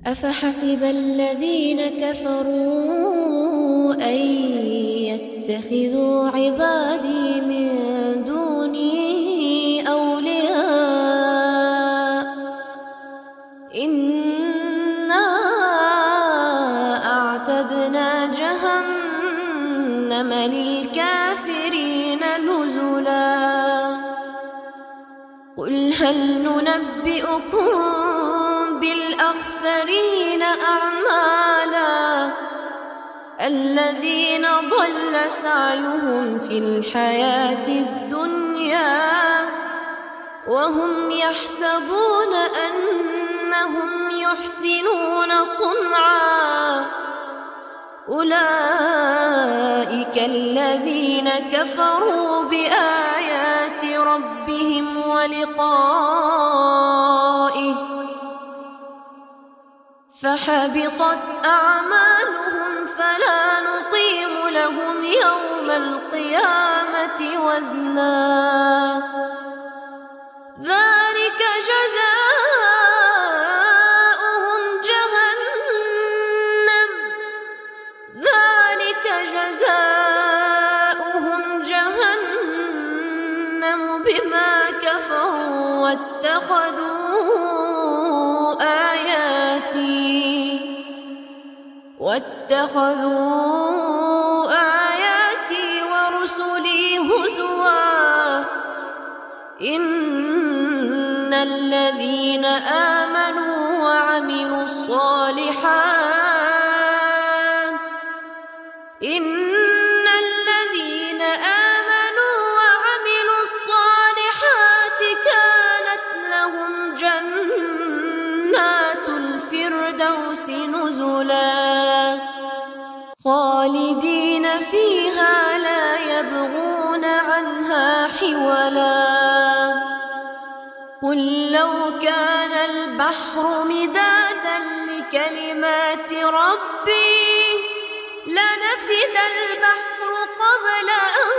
أفحسب الذين كفروا أن يتخذوا عبادي من دوني أولياء إنا أعتدنا جهنم للكافرين نزلا قل هل ننبئكم بالأخسرين أعمالا الذين ضل سعيهم في الحياة الدنيا وهم يحسبون أنهم يحسنون صنعا أولئك الذين كفروا بآيات ربهم ولقائه فحبطت أعمالهم فلا نقيم لهم يوم القيامة وزنا ذلك جزاؤهم جهنم بما كفروا واتخذوا آياتي ورسلي هزوا إن الذين آمنوا وعملوا الصالحات كانت لهم جنات الفردوس نزلا خالدين فيها لا يبغون عنها حولا قل لو كان البحر مدادا لكلمات ربي لنفد البحر قبل أن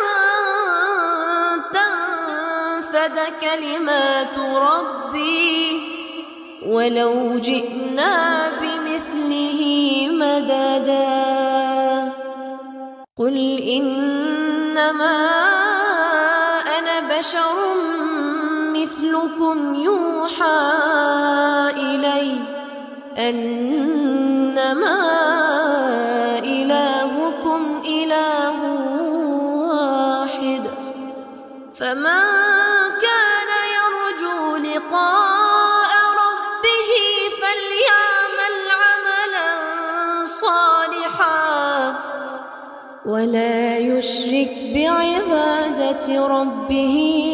تنفد كلمات ربي ولو جئنا بمثله مددا قل إنما أنا بشر مثلكم يوحى إلي أنما إلهكم إله واحد فمن كان يرجو لقاء ربه فليعمل عملا صالحا ولا يشرك بعبادة ربه